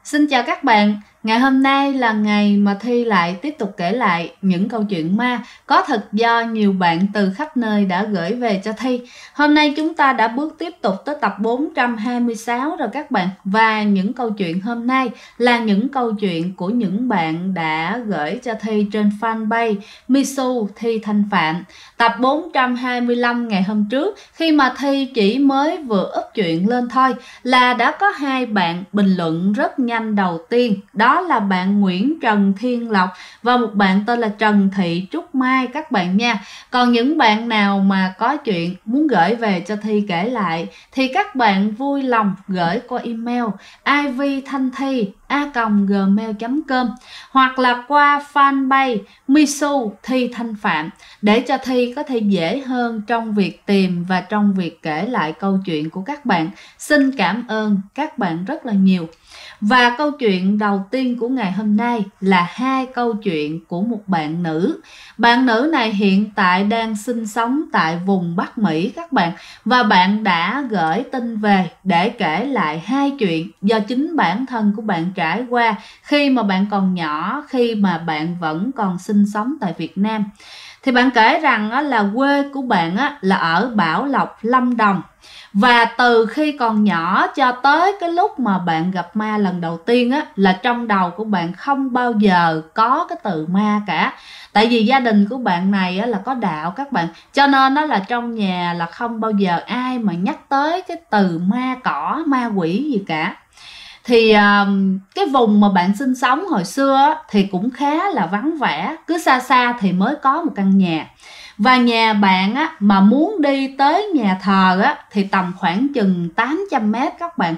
Xin chào các bạn, ngày hôm nay là ngày mà Thi lại tiếp tục kể lại những câu chuyện ma có thật do nhiều bạn từ khắp nơi đã gửi về cho Thi. Hôm nay chúng ta đã bước tiếp tục tới tập 426 rồi các bạn. Và những câu chuyện hôm nay là những câu chuyện của những bạn đã gửi cho Thi trên fanpage Misu Thi Thanh Phạm. Tập 425 ngày hôm trước, khi mà Thi chỉ mới vừa up chuyện lên thôi là đã có hai bạn bình luận rất nhanh. Đầu tiên đó là bạn Nguyễn Trần Thiên Lộc và một bạn tên là Trần Thị Trúc Mai các bạn nha. Còn những bạn nào mà có chuyện muốn gửi về cho Thi kể lại thì các bạn vui lòng gửi qua email ivthanthi@gmail.com hoặc là qua fanpage Misu Thi Thanh Phạm để cho Thi có thể dễ hơn trong việc tìm và trong việc kể lại câu chuyện của các bạn. Xin cảm ơn các bạn rất là nhiều. Và câu chuyện đầu tiên của ngày hôm nay là hai câu chuyện của một bạn nữ. Bạn nữ này hiện tại đang sinh sống tại vùng Bắc Mỹ các bạn. Và bạn đã gửi tin về để kể lại hai chuyện do chính bản thân của bạn trải qua khi mà bạn còn nhỏ, khi mà bạn vẫn còn sinh sống tại Việt Nam. Thì bạn kể rằng là quê của bạn là ở Bảo Lộc, Lâm Đồng. Và từ khi còn nhỏ cho tới cái lúc mà bạn gặp ma lần đầu tiên là trong đầu của bạn không bao giờ có cái từ ma cả. Tại vì gia đình của bạn này là có đạo các bạn, cho nên là trong nhà là không bao giờ ai mà nhắc tới cái từ ma cỏ, ma quỷ gì cả. Thì cái vùng mà bạn sinh sống hồi xưa thì cũng khá là vắng vẻ, cứ xa xa thì mới có một căn nhà. Và nhà bạn mà muốn đi tới nhà thờ thì tầm khoảng chừng 800 mét các bạn.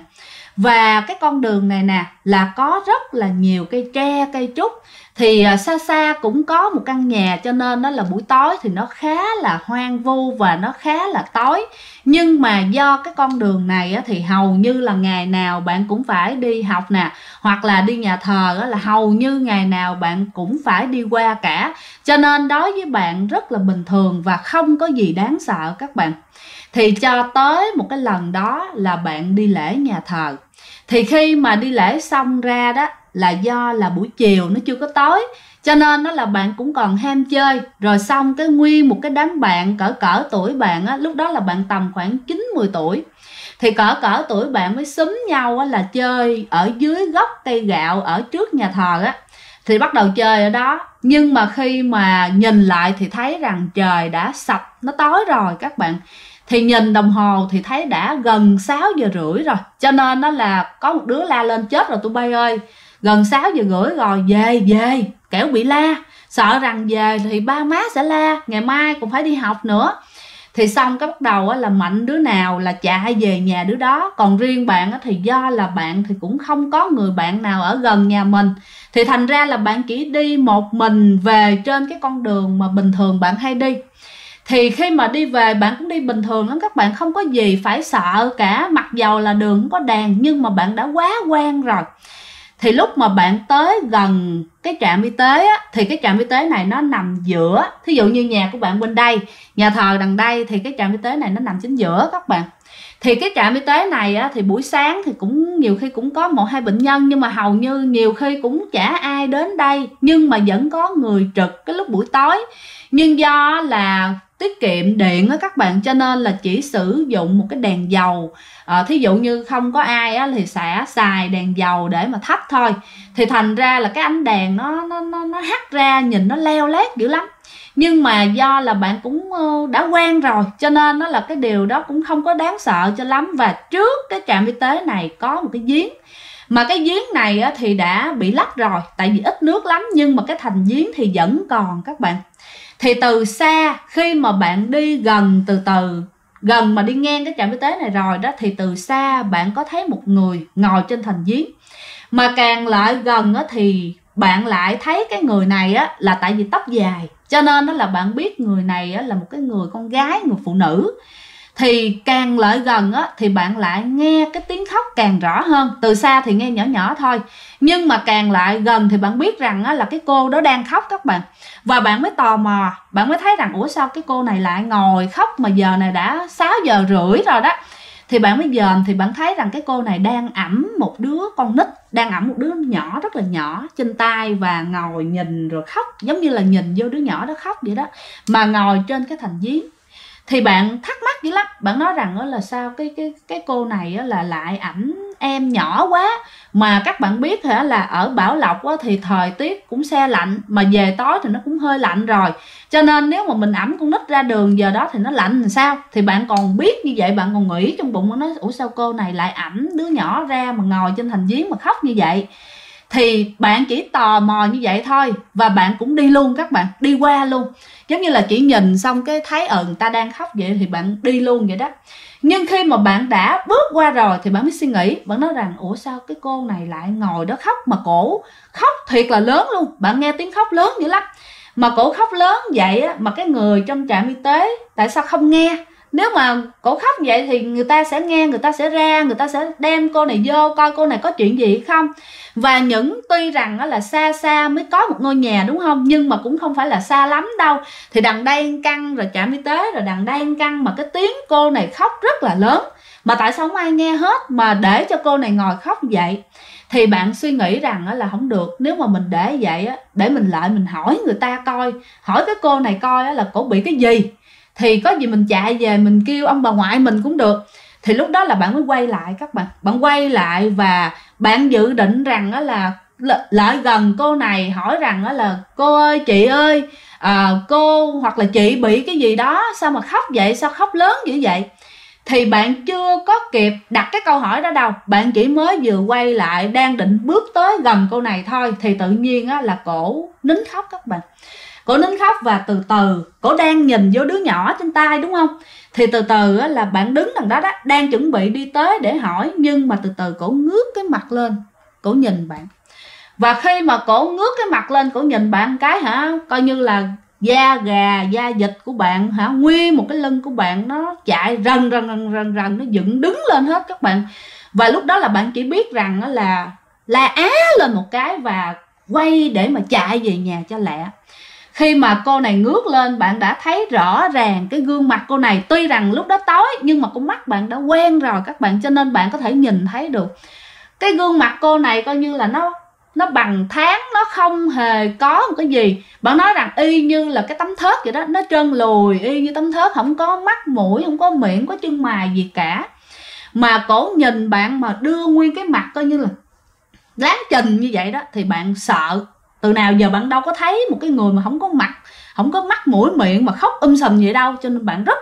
Và cái con đường này nè là có rất là nhiều cây tre, cây trúc. Thì xa xa cũng có một căn nhà, cho nên nó là buổi tối thì nó khá là hoang vu và nó khá là tối. Nhưng mà do cái con đường này thì hầu như là ngày nào bạn cũng phải đi học nè, hoặc là đi nhà thờ là hầu như ngày nào bạn cũng phải đi qua cả. Cho nên đối với bạn rất là bình thường và không có gì đáng sợ các bạn. Thì cho tới một cái lần đó là bạn đi lễ nhà thờ. Thì khi mà đi lễ xong ra đó là do là buổi chiều nó chưa có tối, cho nên đó là bạn cũng còn ham chơi. Rồi xong cái nguyên một cái đám bạn cỡ tuổi bạn lúc đó là bạn tầm khoảng 9-10 tuổi. Thì cỡ tuổi bạn mới xúm nhau là chơi ở dưới gốc cây gạo ở trước nhà thờ thì bắt đầu chơi ở đó. Nhưng mà khi mà nhìn lại thì thấy rằng trời đã sập, nó tối rồi các bạn. Thì nhìn đồng hồ thì thấy đã gần 6 giờ rưỡi rồi. Cho nên đó là có một đứa la lên: chết rồi tụi bay ơi, gần 6 giờ rưỡi rồi, về, kẻo bị la. Sợ rằng về thì ba má sẽ la, ngày mai cũng phải đi học nữa. Thì xong cái bắt đầu là mạnh đứa nào là chạy về nhà đứa đó. Còn riêng bạn thì do là bạn thì cũng không có người bạn nào ở gần nhà mình, thì thành ra là bạn chỉ đi một mình về trên cái con đường mà bình thường bạn hay đi. Thì khi mà đi về bạn cũng đi bình thường lắm các bạn, không có gì phải sợ cả. Mặc dầu là đường không có đèn nhưng mà bạn đã quá quen rồi. Thì lúc mà bạn tới gần cái trạm y tế thì cái trạm y tế này nó nằm giữa. Thí dụ như nhà của bạn bên đây, nhà thờ đằng đây, thì cái trạm y tế này nó nằm chính giữa các bạn. Thì cái trạm y tế này thì buổi sáng thì cũng nhiều khi cũng có 1-2 bệnh nhân, nhưng mà hầu như nhiều khi cũng chả ai đến đây. Nhưng mà vẫn có người trực cái lúc buổi tối. Nhưng do là tiết kiệm điện các bạn, cho nên là chỉ sử dụng một cái đèn dầu. Thí dụ như không có ai thì sẽ xài đèn dầu để mà thắp thôi. Thì thành ra là cái ánh đèn nó hắt ra nhìn nó leo lét dữ lắm. Nhưng mà do là bạn cũng đã quen rồi, cho nên nó là cái điều đó cũng không có đáng sợ cho lắm. Và trước cái trạm y tế này có một cái giếng, mà cái giếng này thì đã bị lấp rồi, tại vì ít nước lắm. Nhưng mà cái thành giếng thì vẫn còn các bạn. Thì từ xa, khi mà bạn đi gần gần mà đi ngang cái trạm y tế này rồi đó, thì từ xa bạn có thấy một người ngồi trên thành giếng. Mà càng lại gần thì bạn lại thấy cái người này là tại vì tóc dài, cho nên đó là bạn biết người này là một cái người con gái, người phụ nữ. Thì càng lại gần thì bạn lại nghe cái tiếng khóc càng rõ hơn. Từ xa thì nghe nhỏ nhỏ thôi, nhưng mà càng lại gần thì bạn biết rằng là cái cô đó đang khóc các bạn. Và bạn mới tò mò, bạn mới thấy rằng ủa sao cái cô này lại ngồi khóc mà giờ này đã 6 giờ rưỡi rồi đó. thì bạn mới dòm thì bạn thấy rằng cái cô này đang ẵm một đứa con nít, đang ẵm một đứa nhỏ rất là nhỏ trên tay và ngồi nhìn rồi khóc, giống như là nhìn vô đứa nhỏ đó khóc vậy đó, mà ngồi trên cái thành giếng. Thì bạn thắc mắc dữ lắm, bạn nói rằng là sao cái cô này là lại ẵm em nhỏ quá. Mà các bạn biết hả, là ở Bảo Lộc thì thời tiết cũng se lạnh, mà về tối thì nó cũng hơi lạnh rồi, cho nên nếu mà mình ẵm con nít ra đường giờ đó thì nó lạnh làm sao. Thì bạn còn biết như vậy, bạn còn nghĩ trong bụng, nói ủa sao cô này lại ẵm đứa nhỏ ra mà ngồi trên thành giếng mà khóc như vậy. Thì bạn chỉ tò mò như vậy thôi, và bạn cũng đi luôn, các bạn đi qua luôn, giống như là chỉ nhìn xong cái thấy người ta đang khóc vậy thì bạn đi luôn vậy đó. Nhưng khi mà bạn đã bước qua rồi thì bạn mới suy nghĩ, bạn nói rằng ủa sao cái cô này lại ngồi đó khóc, mà cổ khóc thiệt là lớn luôn, bạn nghe tiếng khóc lớn dữ lắm, mà cổ khóc lớn vậy á, mà cái người trong trạm y tế tại sao không nghe? Nếu mà cổ khóc vậy thì người ta sẽ nghe, người ta sẽ ra, người ta sẽ đem cô này vô coi cô này có chuyện gì hay không. Và tuy rằng là xa xa mới có một ngôi nhà đúng không, nhưng mà cũng không phải là xa lắm đâu. Thì đằng đây căn rồi trạm y tế, rồi đằng đây căn, mà cái tiếng cô này khóc rất là lớn, mà tại sao không ai nghe hết mà để cho cô này ngồi khóc vậy? Thì bạn suy nghĩ rằng là không được, nếu mà mình để vậy để mình lại mình hỏi người ta coi, hỏi cái cô này coi là cổ bị cái gì, thì có gì mình chạy về mình kêu ông bà ngoại mình cũng được. Thì lúc đó là bạn mới quay lại, các bạn quay lại và bạn dự định rằng là lại gần cô này hỏi rằng là cô ơi, chị ơi, cô hoặc là chị bị cái gì đó sao mà khóc vậy, sao khóc lớn dữ vậy. Thì bạn chưa có kịp đặt cái câu hỏi đó đâu, bạn chỉ mới vừa quay lại đang định bước tới gần cô này thôi, thì tự nhiên là cổ nín khóc, các bạn. Cổ nín khóc và từ từ cổ đang nhìn vô đứa nhỏ trên tay đúng không. Thì từ từ là bạn đứng đằng đó đang chuẩn bị đi tới để hỏi, nhưng mà từ từ cổ ngước cái mặt lên, cổ nhìn bạn. Và khi mà cổ ngước cái mặt lên, cổ nhìn bạn cái coi như là da gà da vịt của bạn nguyên một cái lưng của bạn nó chạy rần nó dựng đứng lên hết, các bạn. Và lúc đó là bạn chỉ biết rằng là la á lên một cái và quay để mà chạy về nhà cho lẹ. Khi mà cô này ngước lên, bạn đã thấy rõ ràng cái gương mặt cô này. Tuy rằng lúc đó tối nhưng mà con mắt bạn đã quen rồi, các bạn, cho nên bạn có thể nhìn thấy được cái gương mặt cô này coi như là nó bằng tháng, nó không hề có một cái gì. Bạn nói rằng y như là cái tấm thớt vậy đó, nó trơn lùi y như tấm thớt, không có mắt mũi, không có miệng, không có chân mày gì cả. Mà cổ nhìn bạn mà đưa nguyên cái mặt coi như là láng chình như vậy đó, thì bạn sợ. Từ nào giờ bạn đâu có thấy một cái người mà không có mặt, không có mắt mũi miệng mà khóc sùm vậy đâu, cho nên bạn rất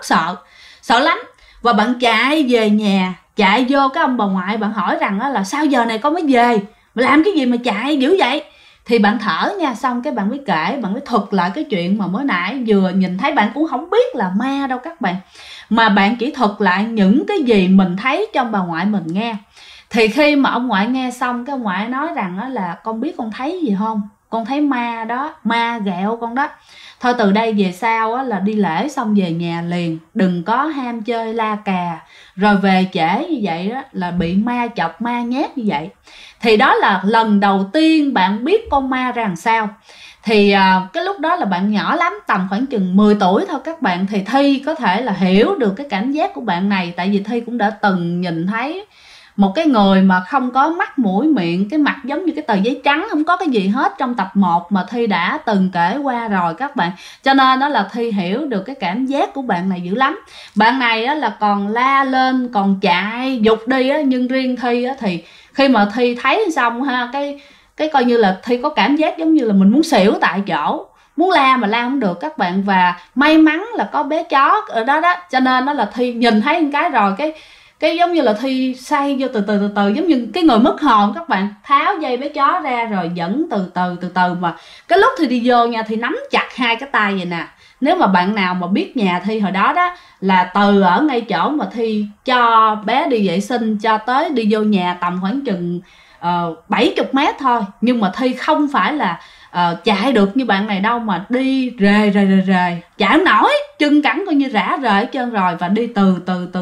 sợ lắm. Và bạn chạy về nhà, chạy vô cái ông bà ngoại, bạn hỏi rằng là sao giờ này con mới về, mà làm cái gì mà chạy dữ vậy. Thì bạn thở nha, xong cái bạn mới kể, bạn mới thuật lại cái chuyện mà mới nãy vừa nhìn thấy. Bạn cũng không biết là ma đâu, các bạn, mà bạn chỉ thuật lại những cái gì mình thấy cho ông bà ngoại mình nghe. Thì khi mà ông ngoại nghe xong, cái ông ngoại nói rằng là con biết con thấy gì không? Con thấy ma đó, ma ghẹo con đó. Thôi từ đây về sau là đi lễ xong về nhà liền, đừng có ham chơi la cà, rồi về trễ như vậy đó là bị ma chọc ma nhát như vậy. Thì đó là lần đầu tiên bạn biết con ma ra làm sao. Thì cái lúc đó là bạn nhỏ lắm, tầm khoảng chừng 10 tuổi thôi, các bạn. Thì Thi có thể là hiểu được cái cảm giác của bạn này, tại vì Thi cũng đã từng nhìn thấy một cái người mà không có mắt mũi miệng, cái mặt giống như cái tờ giấy trắng, không có cái gì hết, trong tập 1 mà Thi đã từng kể qua rồi, các bạn. Cho nên đó là Thi hiểu được cái cảm giác của bạn này dữ lắm. Bạn này là còn la lên, còn chạy dục đi, nhưng riêng Thi thì khi mà Thi thấy xong cái coi như là Thi có cảm giác giống như là mình muốn xỉu tại chỗ, muốn la mà la không được, các bạn. Và may mắn là có bé chó ở đó đó, cho nên đó là Thi nhìn thấy một cái rồi cái giống như là Thi say vô từ từ giống như cái người mất hồn, các bạn. Tháo dây bé chó ra rồi dẫn từ từ mà cái lúc Thi đi vô nha, Thi nắm chặt hai cái tay vậy nè. Nếu mà bạn nào mà biết nhà Thi hồi đó đó, là từ ở ngay chỗ mà Thi cho bé đi vệ sinh cho tới đi vô nhà tầm khoảng chừng 70 mét thôi. Nhưng mà Thi không phải là chạy được như bạn này đâu, mà đi rề chạy không nổi, chân cẳng coi như rã rời hết trơn rồi, và đi từ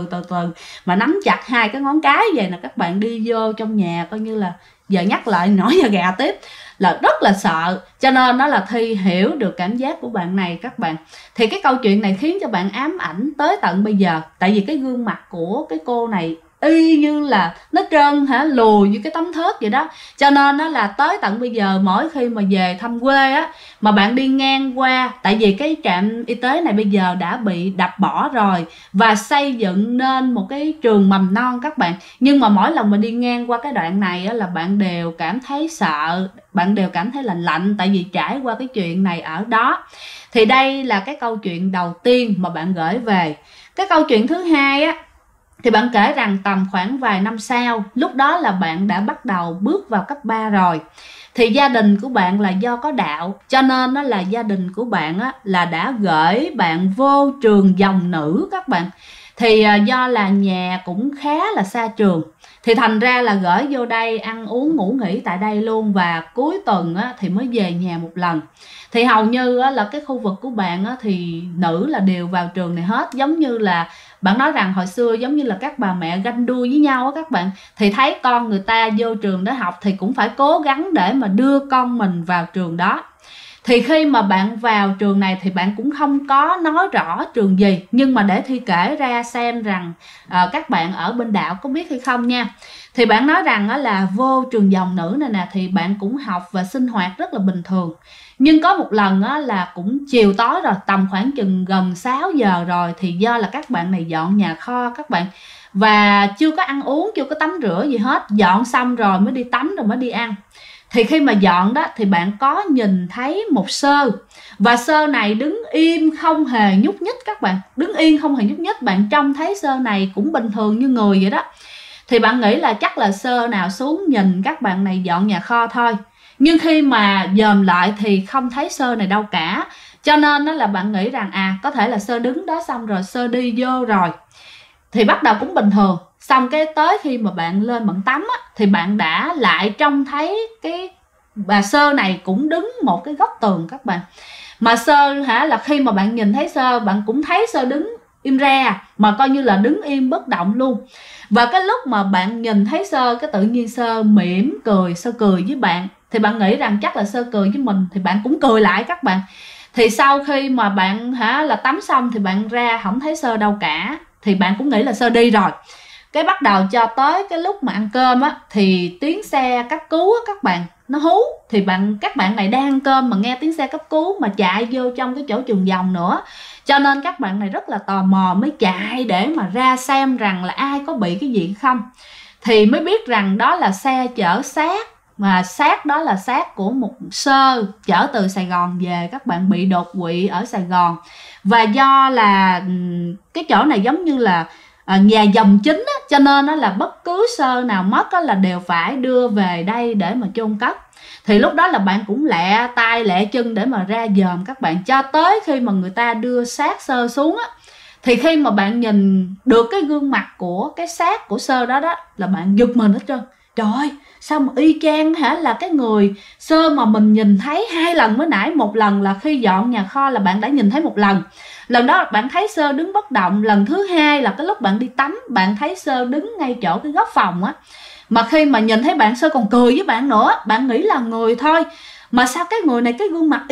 từ mà nắm chặt hai cái ngón cái vậy nè các bạn, đi vô trong nhà coi như là giờ nhắc lại nổi da gà tiếp, là rất là sợ. Cho nên đó là Thi hiểu được cảm giác của bạn này các bạn. Thì cái câu chuyện này khiến cho bạn ám ảnh tới tận bây giờ, tại vì cái gương mặt của cái cô này y như là nó trơn lùi như cái tấm thớt vậy đó. Cho nên nó là tới tận bây giờ mỗi khi mà về thăm quê á, mà bạn đi ngang qua, tại vì cái trạm y tế này bây giờ đã bị đập bỏ rồi và xây dựng nên một cái trường mầm non các bạn, nhưng mà mỗi lần mà đi ngang qua cái đoạn này á, là bạn đều cảm thấy sợ, bạn đều cảm thấy lạnh lạnh, tại vì trải qua cái chuyện này ở đó. Thì đây là cái câu chuyện đầu tiên mà bạn gửi về. Cái câu chuyện thứ hai á, thì bạn kể rằng tầm khoảng vài năm sau, lúc đó là bạn đã bắt đầu bước vào cấp 3 rồi. Thì gia đình của bạn là do có đạo, cho nên đó là gia đình của bạn á, là đã gửi bạn vô trường dòng nữ các bạn. Thì do là nhà cũng khá là xa trường, thì thành ra là gửi vô đây ăn uống ngủ nghỉ tại đây luôn, và cuối tuần á, thì mới về nhà một lần. Thì hầu như á, là cái khu vực của bạn á, thì nữ là đều vào trường này hết. Giống như là bạn nói rằng hồi xưa giống như là các bà mẹ ganh đua với nhau á các bạn, thì thấy con người ta vô trường đó học thì cũng phải cố gắng để mà đưa con mình vào trường đó. Thì khi mà bạn vào trường này thì bạn cũng không có nói rõ trường gì, nhưng mà để Thi kể ra xem rằng các bạn ở bên đạo có biết hay không nha. Thì bạn nói rằng là vô trường dòng nữ này nè, thì bạn cũng học và sinh hoạt rất là bình thường. Nhưng có một lần là cũng chiều tối rồi, tầm khoảng chừng gần 6 giờ rồi, thì do là các bạn này dọn nhà kho các bạn, và chưa có ăn uống, chưa có tắm rửa gì hết, dọn xong rồi mới đi tắm rồi mới đi ăn. Thì khi mà dọn đó thì bạn có nhìn thấy một sơ, và sơ này đứng im không hề nhúc nhích các bạn, đứng yên không hề nhúc nhích. Bạn trông thấy sơ này cũng bình thường như người vậy đó. Thì bạn nghĩ là chắc là sơ nào xuống nhìn các bạn này dọn nhà kho thôi. Nhưng khi mà dòm lại thì không thấy sơ này đâu cả. Cho nên đó là bạn nghĩ rằng có thể là sơ đứng đó xong rồi sơ đi vô rồi. Thì bắt đầu cũng bình thường. Xong cái tới khi mà bạn lên bạn tắm á, thì bạn đã lại trông thấy cái bà sơ này cũng đứng một cái góc tường các bạn. Mà sơ là khi mà bạn nhìn thấy sơ, bạn cũng thấy sơ đứng im ra, mà coi như là đứng im bất động luôn. Và cái lúc mà bạn nhìn thấy sơ, cái tự nhiên sơ mỉm cười, sơ cười với bạn. Thì bạn nghĩ rằng chắc là sơ cười với mình, thì bạn cũng cười lại các bạn. Thì sau khi mà bạn là tắm xong thì bạn ra không thấy sơ đâu cả, thì bạn cũng nghĩ là sơ đi rồi. Cái bắt đầu cho tới cái lúc mà ăn cơm á, thì tiếng xe cấp cứu á các bạn, nó hú. Thì các bạn này đang ăn cơm mà nghe tiếng xe cấp cứu mà chạy vô trong cái chỗ trường dòng nữa. Cho nên các bạn này rất là tò mò mới chạy để mà ra xem rằng là ai có bị cái gì không. Thì mới biết rằng đó là xe chở xác, mà xác đó là xác của một sơ chở từ Sài Gòn về, các bạn bị đột quỵ ở Sài Gòn. Và do là cái chỗ này giống như là nhà dòng chính á, cho nên nó là bất cứ sơ nào mất á, là đều phải đưa về đây để mà chôn cất. Thì lúc đó là bạn cũng lẹ tay lẹ chân để mà ra dòm các bạn, cho tới khi mà người ta đưa xác sơ xuống á. Thì khi mà bạn nhìn được cái gương mặt của cái xác của sơ đó đó, là bạn giật mình hết trơn. Trời ơi, sao mà y chang là cái người sơ mà mình nhìn thấy 2 lần mới nãy. Một lần là khi dọn nhà kho là bạn đã nhìn thấy một lần, lần đó bạn thấy sơ đứng bất động. Lần thứ hai là cái lúc bạn đi tắm, bạn thấy sơ đứng ngay chỗ cái góc phòng á. Mà khi mà nhìn thấy bạn, sơ còn cười với bạn nữa. Bạn nghĩ là người thôi, mà sao cái người này cái gương mặt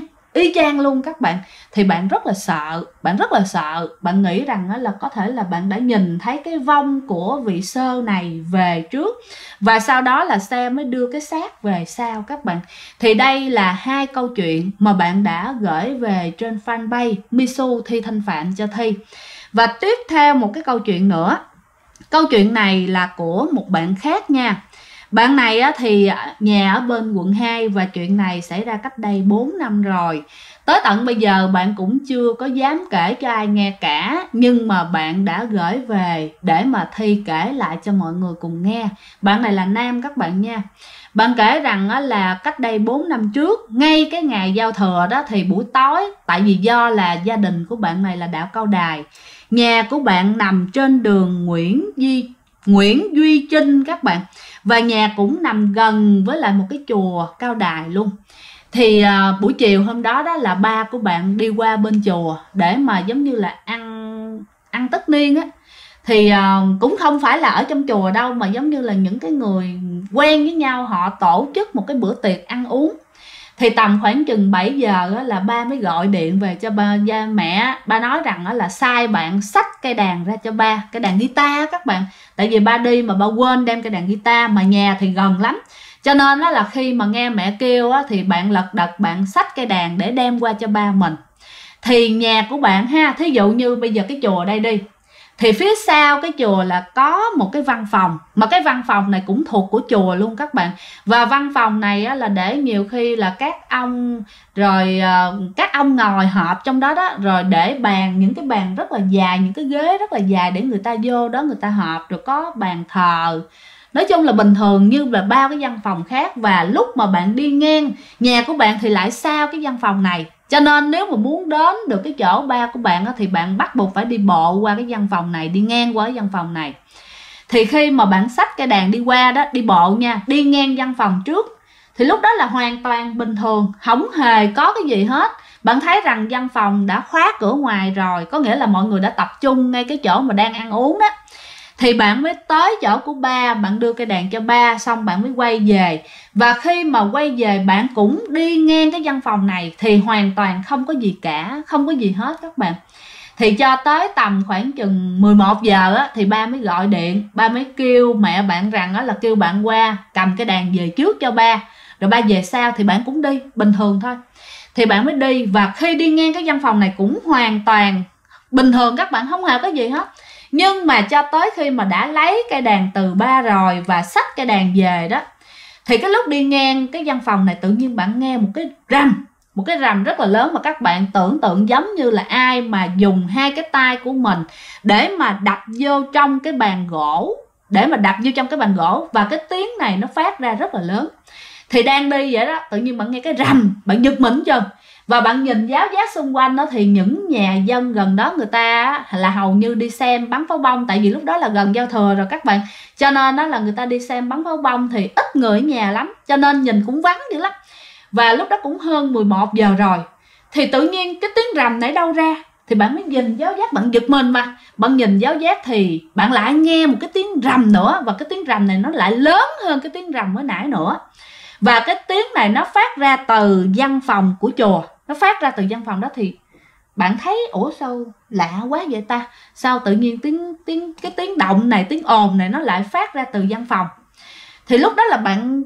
y chang luôn các bạn. Thì bạn rất là sợ, bạn nghĩ rằng là có thể là bạn đã nhìn thấy cái vong của vị sơ này về trước, và sau đó là xe mới đưa cái xác về sau các bạn. Thì đây là 2 câu chuyện mà bạn đã gửi về trên fanpage Misu Thi Thanh Phạm cho Thi. Và tiếp theo một cái câu chuyện nữa. Câu chuyện này là của một bạn khác nha. Bạn này thì nhà ở bên quận 2, và chuyện này xảy ra cách đây 4 năm rồi. Tới tận bây giờ bạn cũng chưa có dám kể cho ai nghe cả, nhưng mà bạn đã gửi về để mà Thi kể lại cho mọi người cùng nghe. Bạn này là nam các bạn nha. Bạn kể rằng là cách đây 4 năm trước, ngay cái ngày giao thừa đó, thì buổi tối, tại vì do là gia đình của bạn này là đạo Cao Đài, nhà của bạn nằm trên đường Nguyễn Duy Trinh các bạn, và nhà cũng nằm gần với lại một cái chùa Cao Đài luôn. Thì buổi chiều hôm đó đó là ba của bạn đi qua bên chùa để mà giống như là ăn tất niên á. Thì cũng không phải là ở trong chùa đâu, mà giống như là những cái người quen với nhau họ tổ chức một cái bữa tiệc ăn uống. Thì tầm khoảng chừng 7 giờ á, là ba mới gọi điện về cho mẹ. Ba nói rằng á, là sai bạn xách cây đàn ra cho ba, cái đàn guitar các bạn. Tại vì ba đi mà ba quên đem cái đàn guitar, mà nhà thì gần lắm, cho nên đó là khi mà nghe mẹ kêu á, thì bạn lật đật bạn xách cây đàn để đem qua cho ba mình. Thì nhà của bạn ha, thí dụ như bây giờ cái chùa đây đi, thì phía sau cái chùa là có một cái văn phòng, mà cái văn phòng này cũng thuộc của chùa luôn các bạn. Và văn phòng này á, là để nhiều khi là các ông rồi các ông ngồi họp trong đó đó, rồi để bàn, những cái bàn rất là dài, những cái ghế rất là dài để người ta vô đó người ta họp, rồi có bàn thờ. Nói chung là bình thường như là bao cái văn phòng khác. Và lúc mà bạn đi ngang nhà của bạn thì lại sau cái văn phòng này, cho nên nếu mà muốn đến được cái chỗ ba của bạn thì bạn bắt buộc phải đi bộ qua cái văn phòng này, đi ngang qua cái văn phòng này. Thì khi mà bạn xách cái đàn đi qua đó, đi bộ nha, đi ngang văn phòng trước, thì lúc đó là hoàn toàn bình thường, không hề có cái gì hết. Bạn thấy rằng văn phòng đã khóa cửa ngoài rồi, có nghĩa là mọi người đã tập trung ngay cái chỗ mà đang ăn uống đó. Thì bạn mới tới chỗ của ba, bạn đưa cây đàn cho ba, xong bạn mới quay về. Và khi mà quay về bạn cũng đi ngang cái văn phòng này, thì hoàn toàn không có gì cả, không có gì hết các bạn. Thì cho tới tầm khoảng chừng 11 giờ á, thì ba mới gọi điện, ba mới kêu mẹ bạn rằng á, là kêu bạn qua cầm cái đàn về trước cho ba, rồi ba về sau. Thì bạn cũng đi bình thường thôi. Thì bạn mới đi, và khi đi ngang cái văn phòng này cũng hoàn toàn bình thường các bạn, không hề có gì hết. Nhưng mà cho tới khi mà đã lấy cây đàn từ ba rồi và xách cây đàn về đó, thì cái lúc đi ngang cái văn phòng này tự nhiên bạn nghe một cái rầm rất là lớn. Mà các bạn tưởng tượng giống như là ai mà dùng hai cái tay của mình để mà đập vô trong cái bàn gỗ, và cái tiếng này nó phát ra rất là lớn. Thì đang đi vậy đó, tự nhiên bạn nghe cái rầm, bạn giật mình chưa. Và bạn nhìn giáo giác xung quanh đó, thì những nhà dân gần đó người ta là hầu như đi xem bắn pháo bông. Tại vì lúc đó là gần giao thừa rồi các bạn, cho nên đó là người ta đi xem bắn pháo bông, thì ít người ở nhà lắm, cho nên nhìn cũng vắng dữ lắm. Và lúc đó cũng hơn 11 giờ rồi. Thì tự nhiên cái tiếng rầm nãy đâu ra. Thì bạn mới nhìn giáo giác, bạn giật mình mà. Bạn nhìn giáo giác thì bạn lại nghe một cái tiếng rầm nữa. Và cái tiếng rầm này nó lại lớn hơn cái tiếng rầm mới nãy nữa. Và cái tiếng này nó phát ra từ văn phòng của chùa. Nó phát ra từ văn phòng đó. Thì bạn thấy ủa sao lạ quá vậy ta, sao tự nhiên cái tiếng động này, tiếng ồn này nó lại phát ra từ văn phòng. Thì lúc đó là bạn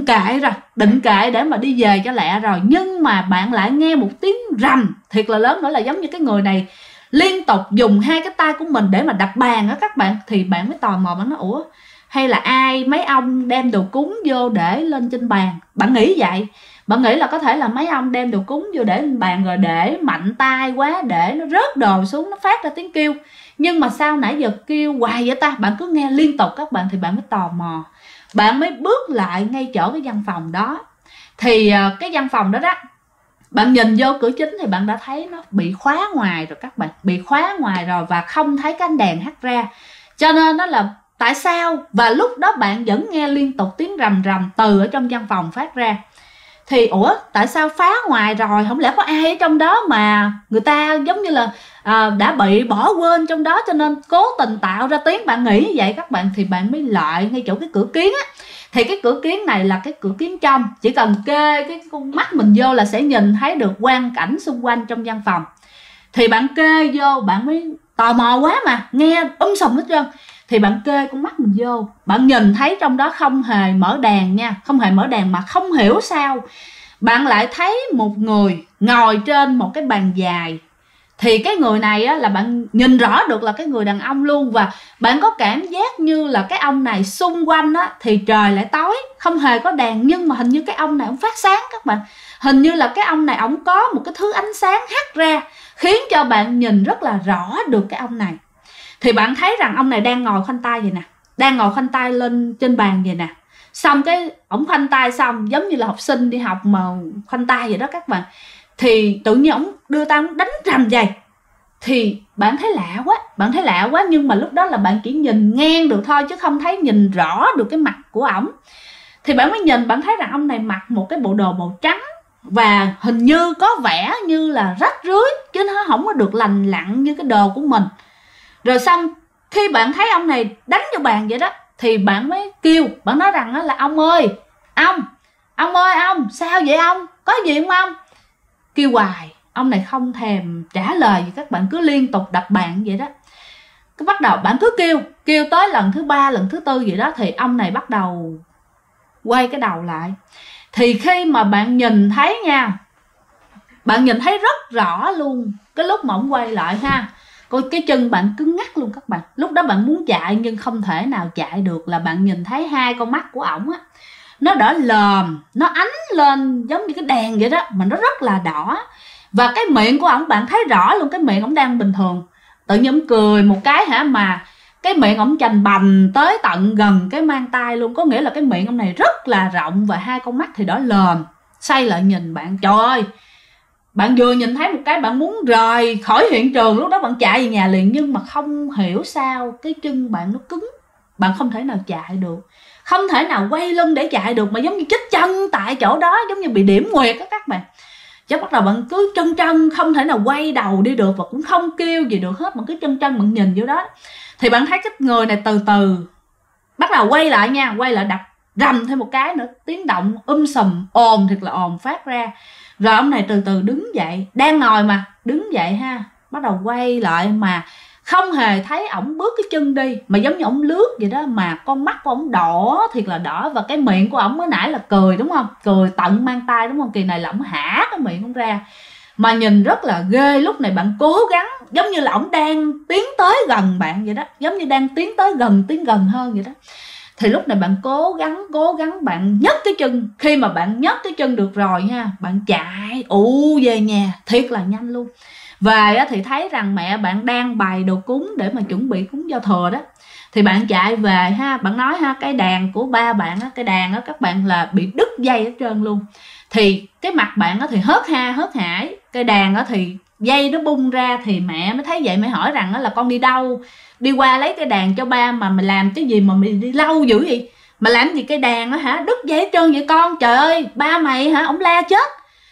định kệ để mà đi về cho lẹ rồi. Nhưng mà bạn lại nghe một tiếng rầm thiệt là lớn nữa, là giống như cái người này liên tục dùng hai cái tay của mình để mà đập bàn á các bạn. Thì bạn mới tò mò, bạn nói ủa hay là mấy ông đem đồ cúng vô để lên trên bàn. Bạn nghĩ vậy, bạn nghĩ là có thể là mấy ông đem đồ cúng vô để lên bàn rồi để mạnh tay quá, để nó rớt đồ xuống, nó phát ra tiếng kêu. Nhưng mà sao nãy giờ kêu hoài vậy ta, bạn cứ nghe liên tục các bạn. Thì bạn mới tò mò, bạn mới bước lại ngay chỗ cái văn phòng đó. Thì cái văn phòng đó đó, bạn nhìn vô cửa chính thì bạn đã thấy nó bị khóa ngoài rồi các bạn, bị khóa ngoài rồi và không thấy cái ánh đèn hắt ra. Cho nên đó là tại sao, và lúc đó bạn vẫn nghe liên tục tiếng rầm từ ở trong văn phòng phát ra. Thì ủa tại sao phá ngoài rồi, không lẽ có ai ở trong đó mà người ta giống như là đã bị bỏ quên trong đó, cho nên cố tình tạo ra tiếng, bạn nghĩ như vậy các bạn. Thì bạn mới lại ngay chỗ cái cửa kiến á. Thì cái cửa kiến này là cái cửa kiến trong, chỉ cần kê cái con mắt mình vô là sẽ nhìn thấy được quang cảnh xung quanh trong văn phòng. Thì bạn kê vô, bạn mới tò mò quá mà, nghe sùm hết trơn. Thì bạn kê con mắt mình vô, bạn nhìn thấy trong đó không hề mở đàn nha, không hề mở đàn, mà không hiểu sao bạn lại thấy một người ngồi trên một cái bàn dài. Thì cái người này á, là bạn nhìn rõ được là cái người đàn ông luôn. Và bạn có cảm giác như là cái ông này xung quanh á, thì trời lại tối, không hề có đàn, nhưng mà hình như cái ông này ông phát sáng các bạn. Hình như là cái ông này ông có một cái thứ ánh sáng hắt ra, khiến cho bạn nhìn rất là rõ được cái ông này. Thì bạn thấy rằng ông này đang ngồi khoanh tay vậy nè, đang ngồi khoanh tay lên trên bàn vậy nè. Xong cái ổng khoanh tay xong giống như là học sinh đi học mà khoanh tay vậy đó các bạn. Thì tự nhiên ổng đưa tay ổng đánh rầm vậy. Thì bạn thấy lạ quá, nhưng mà lúc đó là bạn chỉ nhìn ngang được thôi, chứ không thấy nhìn rõ được cái mặt của ổng. Thì bạn mới nhìn, bạn thấy rằng ông này mặc một cái bộ đồ màu trắng, và hình như có vẻ như là rách rưới chứ nó không có được lành lặn như cái đồ của mình. Rồi xong khi bạn thấy ông này đánh vô bàn vậy đó thì bạn mới kêu, bạn nói rằng là ông ơi, ông sao vậy ông, có gì không ông? Kêu hoài ông này không thèm trả lời gì, các bạn cứ liên tục đập bàn vậy đó. Cái bắt đầu bạn cứ kêu tới lần thứ 3 lần thứ 4 vậy đó thì ông này bắt đầu quay cái đầu lại. Thì khi mà bạn nhìn thấy nha, bạn nhìn thấy rất rõ luôn cái lúc mà ông quay lại ha, coi cái chân bạn cứng ngắc luôn các bạn. Lúc đó bạn muốn chạy nhưng không thể nào chạy được, là bạn nhìn thấy hai con mắt của ổng á, nó đỏ lòm, nó ánh lên giống như cái đèn vậy đó, mà nó rất là đỏ. Và cái miệng của ổng bạn thấy rõ luôn, cái miệng ổng đang bình thường, tự nhiên ổng cười một cái hả, mà cái miệng ổng chành bành tới tận gần cái mang tay luôn. Có nghĩa là cái miệng ông này rất là rộng và hai con mắt thì đỏ lòm. Xoay lại nhìn bạn, trời ơi, bạn vừa nhìn thấy một cái bạn muốn rời khỏi hiện trường, lúc đó bạn chạy về nhà liền. Nhưng mà không hiểu sao cái chân bạn nó cứng, bạn không thể nào chạy được, không thể nào quay lưng để chạy được, mà giống như chết chân tại chỗ đó, giống như bị điểm nguyệt đó các bạn. Chứ bắt đầu bạn cứ chân không thể nào quay đầu đi được, và cũng không kêu gì được hết, bạn cứ chân bạn nhìn vô đó. Thì bạn thấy cái người này từ từ bắt đầu quay lại nha, quay lại đập rầm thêm một cái nữa, tiếng động sùm, ồn thiệt là ồn phát ra. Rồi ông này từ từ đứng dậy, đang ngồi mà đứng dậy ha, bắt đầu quay lại mà không hề thấy ổng bước cái chân đi, mà giống như ổng lướt vậy đó. Mà con mắt của ổng đỏ thiệt là đỏ, và cái miệng của ổng mới nãy là cười đúng không, cười tận mang tay đúng không, kỳ này là ổng hả cái miệng ổng ra mà nhìn rất là ghê. Lúc này bạn cố gắng, giống như là ổng đang tiến tới gần bạn vậy đó, giống như đang tiến tới gần, tiến gần hơn vậy đó. Thì lúc này bạn cố gắng bạn nhấc cái chân. Khi mà bạn nhấc cái chân được rồi ha, bạn chạy về nhà thiệt là nhanh luôn. Về thì thấy rằng mẹ bạn đang bày đồ cúng để mà chuẩn bị cúng giao thừa đó. Thì bạn chạy về ha, bạn nói ha, cái đàn của ba bạn á, cái đàn á các bạn là bị đứt dây hết trơn luôn. Thì cái mặt bạn á thì hớt hải, cái đàn á thì dây nó bung ra. Thì mẹ mới thấy vậy, mới hỏi rằng là con đi đâu, đi qua lấy cái đàn cho ba mà mày làm cái gì mà mày đi lâu dữ vậy, mà làm gì cái đàn á hả, đứt dây hết trơn vậy con, trời ơi ba mày hả, ổng la chết.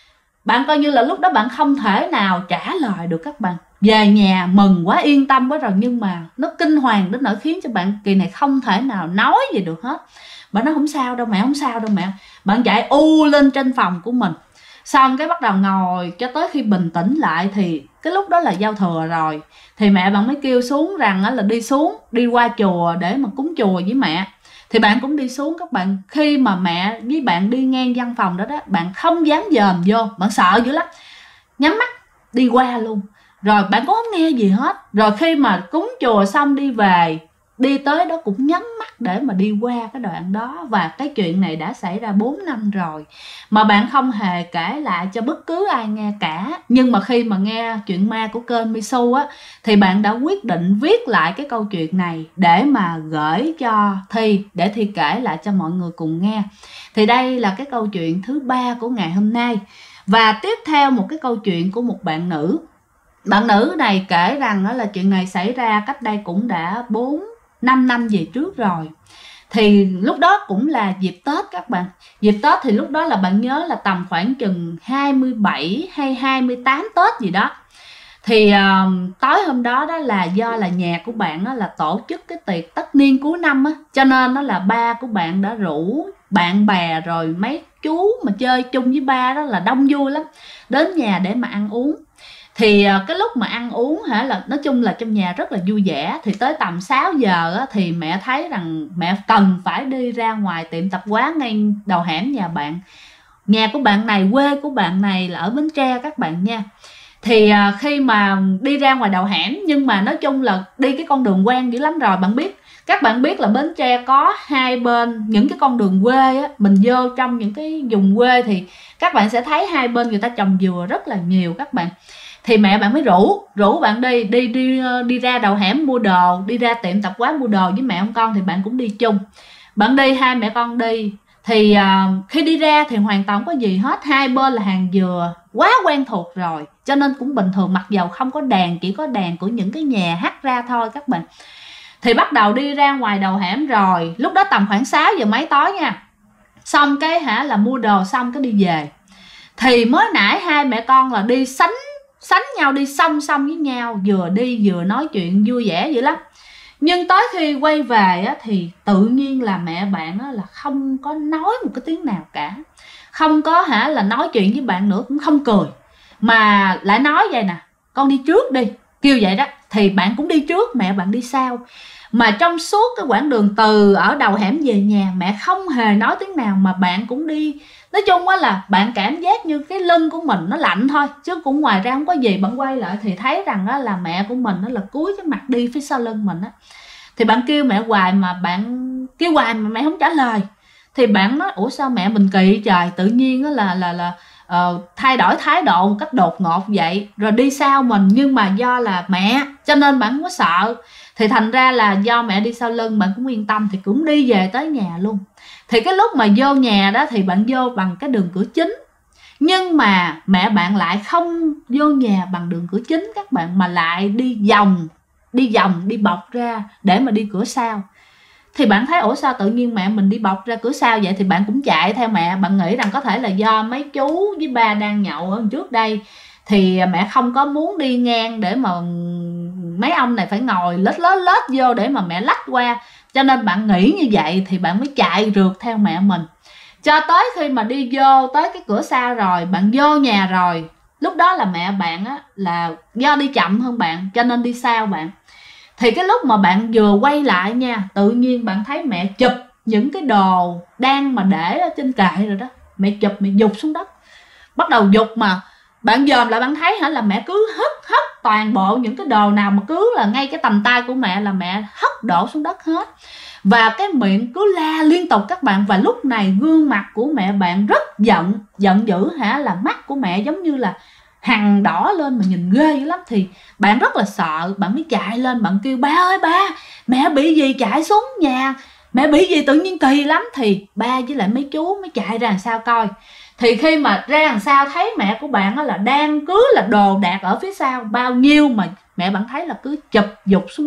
Bạn coi như là lúc đó bạn không thể nào trả lời được các bạn. Về nhà mừng quá, yên tâm quá rồi, nhưng mà nó kinh hoàng đến nỗi khiến cho bạn kỳ này không thể nào nói gì được hết. Bạn nói không sao đâu mẹ, không sao đâu mẹ. Bạn chạy lên trên phòng của mình, xong cái bắt đầu ngồi cho tới khi bình tĩnh lại. Thì cái lúc đó là giao thừa rồi, thì mẹ bạn mới kêu xuống rằng là đi qua chùa để mà cúng chùa với mẹ. Thì bạn cũng đi xuống các bạn. Khi mà mẹ với bạn đi ngang văn phòng đó bạn không dám dòm vô, bạn sợ dữ lắm, nhắm mắt đi qua luôn. Rồi bạn cũng không nghe gì hết. Rồi khi mà cúng chùa xong đi về, đi tới đó cũng nhắm mắt để mà đi qua cái đoạn đó. Và cái chuyện này đã xảy ra 4 năm rồi mà bạn không hề kể lại cho bất cứ ai nghe cả. Nhưng mà khi mà nghe chuyện ma của kênh Misu á, thì bạn đã quyết định viết lại cái câu chuyện này để mà gửi cho Thi, để Thi kể lại cho mọi người cùng nghe. Thì đây là cái câu chuyện thứ 3 của ngày hôm nay. Và tiếp theo một cái câu chuyện của một bạn nữ. Bạn nữ này kể rằng đó là chuyện này xảy ra cách đây cũng đã 4-5 năm về trước rồi. Thì lúc đó cũng là dịp Tết các bạn. Dịp Tết thì lúc đó là bạn nhớ là tầm khoảng chừng 27 hay 28 Tết gì đó. Thì tối hôm đó là do là nhà của bạn là tổ chức cái tiệc tất niên cuối năm á, cho nên là ba của bạn đã rủ bạn bè rồi mấy chú mà chơi chung với ba đó là đông vui lắm, đến nhà để mà ăn uống. Thì cái lúc mà ăn uống là nói chung là trong nhà rất là vui vẻ. Thì tới tầm 6 giờ thì mẹ thấy rằng mẹ cần phải đi ra ngoài tiệm tạp hóa ngay đầu hẻm nhà bạn. Nhà của bạn này, quê của bạn này là ở Bến Tre các bạn nha. Thì khi mà đi ra ngoài đầu hẻm, nhưng mà nói chung là đi cái con đường quen dữ lắm rồi. Các bạn biết là Bến Tre có hai bên những cái con đường quê á, mình vô trong những cái vùng quê thì các bạn sẽ thấy hai bên người ta trồng dừa rất là nhiều các bạn. Thì mẹ bạn mới rủ bạn đi ra đầu hẻm mua đồ, đi ra tiệm tạp hóa mua đồ với mẹ ông con. Thì bạn cũng đi chung, bạn đi, hai mẹ con đi. Thì khi đi ra thì hoàn toàn không có gì hết, hai bên là hàng dừa quá quen thuộc rồi, cho nên cũng bình thường, mặc dầu không có đèn, chỉ có đèn của những cái nhà hắt ra thôi các bạn. Thì bắt đầu đi ra ngoài đầu hẻm rồi, lúc đó tầm khoảng 6 giờ mấy tối nha. Xong cái là mua đồ xong cái đi về. Thì mới nãy hai mẹ con là đi sánh nhau, đi song song với nhau, vừa đi vừa nói chuyện vui vẻ dữ lắm. Nhưng tới khi quay về á, thì tự nhiên là mẹ bạn á, là không có nói một cái tiếng nào cả, không có là nói chuyện với bạn nữa, cũng không cười, mà lại nói vậy nè: con đi trước đi, kêu vậy đó. Thì bạn cũng đi trước, mẹ bạn đi sau. Mà trong suốt cái quãng đường từ ở đầu hẻm về nhà, mẹ không hề nói tiếng nào, mà bạn cũng đi. Nói chung á là bạn cảm giác như cái lưng của mình nó lạnh thôi, chứ cũng ngoài ra không có gì. Bạn quay lại thì thấy rằng á là mẹ của mình á là cúi cái mặt đi phía sau lưng mình á. Thì bạn kêu mẹ hoài mà mẹ không trả lời. Thì bạn nói: ủa sao mẹ mình kỳ trời, tự nhiên á là thay đổi thái độ một cách đột ngột vậy, rồi đi sau mình. Nhưng mà do là mẹ cho nên bạn không có sợ. Thì thành ra là do mẹ đi sau lưng, bạn cũng yên tâm, thì cũng đi về tới nhà luôn. Thì cái lúc mà vô nhà đó thì bạn vô bằng cái đường cửa chính, nhưng mà mẹ bạn lại không vô nhà bằng đường cửa chính các bạn, mà lại đi vòng đi bọc ra để mà đi cửa sau. Thì bạn thấy ủa sao tự nhiên mẹ mình đi bọc ra cửa sau vậy, thì bạn cũng chạy theo mẹ. Bạn nghĩ rằng có thể là do mấy chú với ba đang nhậu ở trước đây, thì mẹ không có muốn đi ngang để mà mấy ông này phải ngồi lết vô để mà mẹ lách qua, cho nên bạn nghĩ như vậy thì bạn mới chạy rượt theo mẹ mình. Cho tới khi mà đi vô tới cái cửa sau rồi, bạn vô nhà rồi, lúc đó là mẹ bạn á là do đi chậm hơn bạn cho nên đi sau bạn. Thì cái lúc mà bạn vừa quay lại nha, tự nhiên bạn thấy mẹ chụp những cái đồ đang mà để ở trên kệ rồi đó, mẹ chụp, mẹ giục xuống đất, bắt đầu giục. Mà bạn dòm lại bạn thấy là mẹ cứ hất toàn bộ những cái đồ nào mà cứ là ngay cái tầm tay của mẹ là mẹ hất đổ xuống đất hết. Và cái miệng cứ la liên tục các bạn. Và lúc này gương mặt của mẹ bạn rất giận dữ là mắt của mẹ giống như là hằn đỏ lên mà nhìn ghê dữ lắm. Thì bạn rất là sợ, bạn mới chạy lên, bạn kêu: ba ơi ba, mẹ bị gì, chạy xuống nhà, mẹ bị gì tự nhiên kỳ lắm. Thì ba với lại mấy chú mới chạy ra làm sao coi. Thì khi mà ra làm sao thấy mẹ của bạn là đang cứ là đồ đạc ở phía sau bao nhiêu, mà mẹ bạn thấy là cứ chụp giục xuống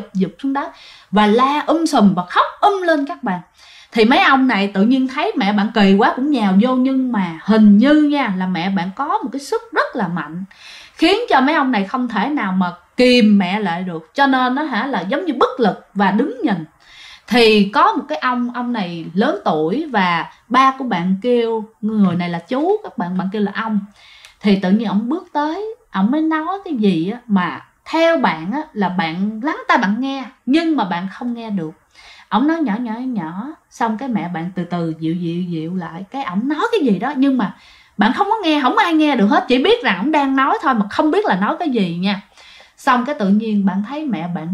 đất và la sùm và khóc lên các bạn. Thì mấy ông này tự nhiên thấy mẹ bạn kỳ quá cũng nhào vô, nhưng mà hình như nha là mẹ bạn có một cái sức rất là mạnh, khiến cho mấy ông này không thể nào mà kìm mẹ lại được, cho nên nó là giống như bất lực và đứng nhìn. Thì có một cái ông này lớn tuổi, và ba của bạn kêu người này là chú các bạn kêu là ông. Thì tự nhiên ông bước tới, ông mới nói cái gì á mà theo bạn á là bạn lắng tai bạn nghe, nhưng mà bạn không nghe được. Ông nói nhỏ, xong cái mẹ bạn từ từ dịu lại, cái ổng nói cái gì đó nhưng mà bạn không có nghe, không ai nghe được hết, chỉ biết rằng ổng đang nói thôi mà không biết là nói cái gì nha. Xong cái tự nhiên bạn thấy mẹ bạn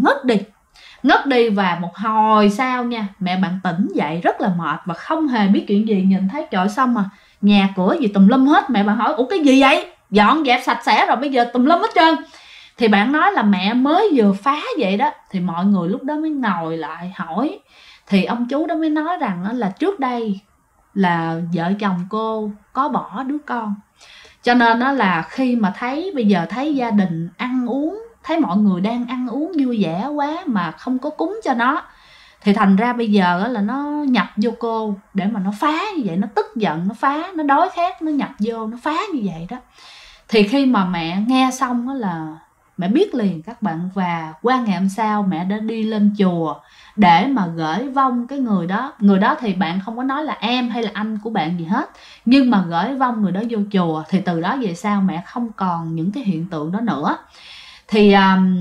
ngất đi, và một hồi sau nha, mẹ bạn tỉnh dậy rất là mệt và không hề biết chuyện gì. Nhìn thấy trời, xong mà nhà cửa gì tùm lum hết. Mẹ bạn hỏi: ủa cái gì vậy, dọn dẹp sạch sẽ rồi bây giờ tùm lum hết trơn. Thì bạn nói là mẹ mới vừa phá vậy đó. Thì mọi người lúc đó mới ngồi lại hỏi. Thì ông chú đó mới nói rằng là trước đây là vợ chồng cô có bỏ đứa con, cho nên đó là khi mà bây giờ thấy gia đình ăn uống, thấy mọi người đang ăn uống vui vẻ quá mà không có cúng cho nó, thì thành ra bây giờ là nó nhập vô cô để mà nó phá như vậy. Nó tức giận, nó phá, nó đói khát, nó nhập vô, nó phá như vậy đó. Thì khi mà mẹ nghe xong đó là mẹ biết liền các bạn. Và qua ngày hôm sau mẹ đã đi lên chùa để mà gửi vong cái người đó. Người đó thì bạn không có nói là em hay là anh của bạn gì hết, nhưng mà gửi vong người đó vô chùa. Thì từ đó về sau mẹ không còn những cái hiện tượng đó nữa. Thì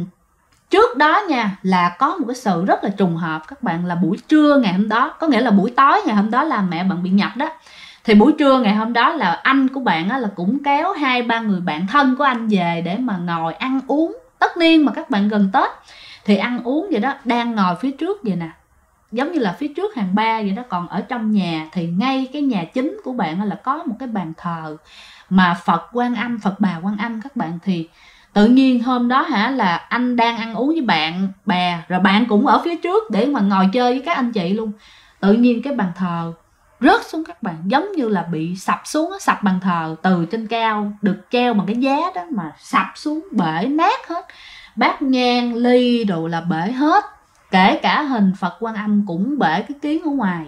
trước đó nha là có một cái sự rất là trùng hợp các bạn, là buổi trưa ngày hôm đó, có nghĩa là buổi tối ngày hôm đó là mẹ bạn bị nhập đó. Thì buổi trưa ngày hôm đó là anh của bạn là cũng kéo 2-3 người bạn thân của anh về để mà ngồi ăn uống. Tất niên mà các bạn, gần Tết thì ăn uống vậy đó, đang ngồi phía trước vậy nè, giống như là phía trước hàng ba vậy đó. Còn ở trong nhà thì ngay cái nhà chính của bạn là có một cái bàn thờ mà Phật Quan Âm, Phật Bà Quan Âm các bạn. Thì tự nhiên hôm đó là anh đang ăn uống với bạn bè, rồi bạn cũng ở phía trước để mà ngồi chơi với các anh chị luôn. Tự nhiên cái bàn thờ rớt xuống các bạn, giống như là bị sập xuống, sập bàn thờ từ trên cao, được treo bằng cái giá đó mà sập xuống, bể nát hết. Bát nhang ly đồ là bể hết, kể cả hình Phật Quan Âm cũng bể cái kiến ở ngoài.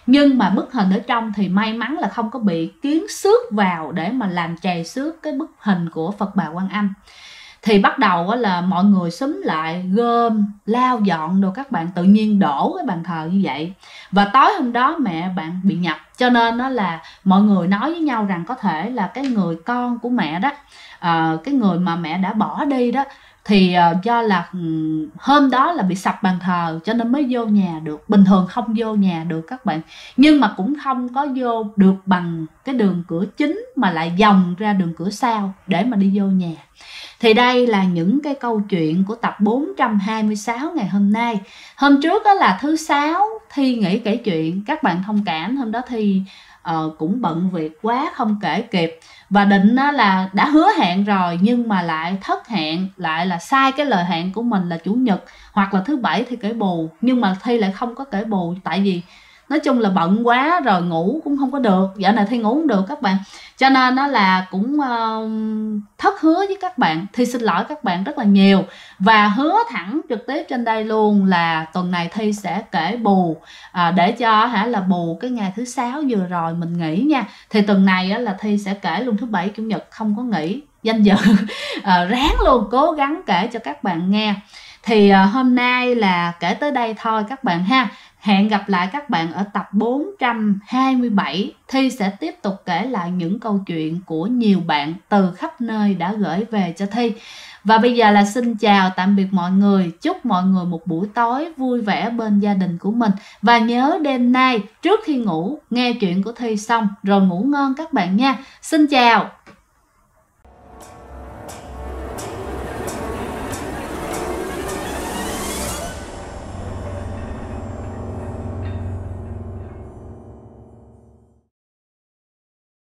Nhưng mà bức hình ở trong thì may mắn là không có bị kiến xước vào để mà làm trầy xước cái bức hình của Phật Bà Quan Âm. Thì bắt đầu là mọi người xúm lại gom lau dọn đồ, các bạn tự nhiên đổ cái bàn thờ như vậy. Và tối hôm đó mẹ bạn bị nhập, cho nên đó là mọi người nói với nhau rằng có thể là cái người con của mẹ đó, cái người mà mẹ đã bỏ đi đó, thì do là hôm đó là bị sập bàn thờ cho nên mới vô nhà được. Bình thường không vô nhà được các bạn, nhưng mà cũng không có vô được bằng cái đường cửa chính mà lại vòng ra đường cửa sau để mà đi vô nhà. Thì đây là những cái câu chuyện của tập 426 ngày hôm nay. Hôm trước đó là thứ Sáu Thi nghỉ kể chuyện, các bạn thông cảm, hôm đó Thi cũng bận việc quá không kể kịp. Và định là đã hứa hẹn rồi nhưng mà lại thất hẹn, lại là sai cái lời hẹn của mình là Chủ nhật hoặc là thứ Bảy thì kể bù. Nhưng mà Thi lại không có kể bù, tại vì nói chung là bận quá rồi, ngủ cũng không có được, dạo này Thi ngủ không được các bạn, cho nên nó là cũng thất hứa với các bạn. Thi xin lỗi các bạn rất là nhiều và hứa thẳng trực tiếp trên đây luôn là tuần này Thi sẽ kể bù để cho là bù cái ngày thứ Sáu vừa rồi mình nghỉ nha. Thì tuần này là Thi sẽ kể luôn thứ Bảy Chủ nhật, không có nghỉ, danh dự ráng luôn, cố gắng kể cho các bạn nghe. Thì hôm nay là kể tới đây thôi các bạn ha. Hẹn gặp lại các bạn ở tập 427. Thi sẽ tiếp tục kể lại những câu chuyện của nhiều bạn từ khắp nơi đã gửi về cho Thi. Và bây giờ là xin chào tạm biệt mọi người. Chúc mọi người một buổi tối vui vẻ bên gia đình của mình. Và nhớ đêm nay trước khi ngủ nghe chuyện của Thi xong rồi ngủ ngon các bạn nha. Xin chào.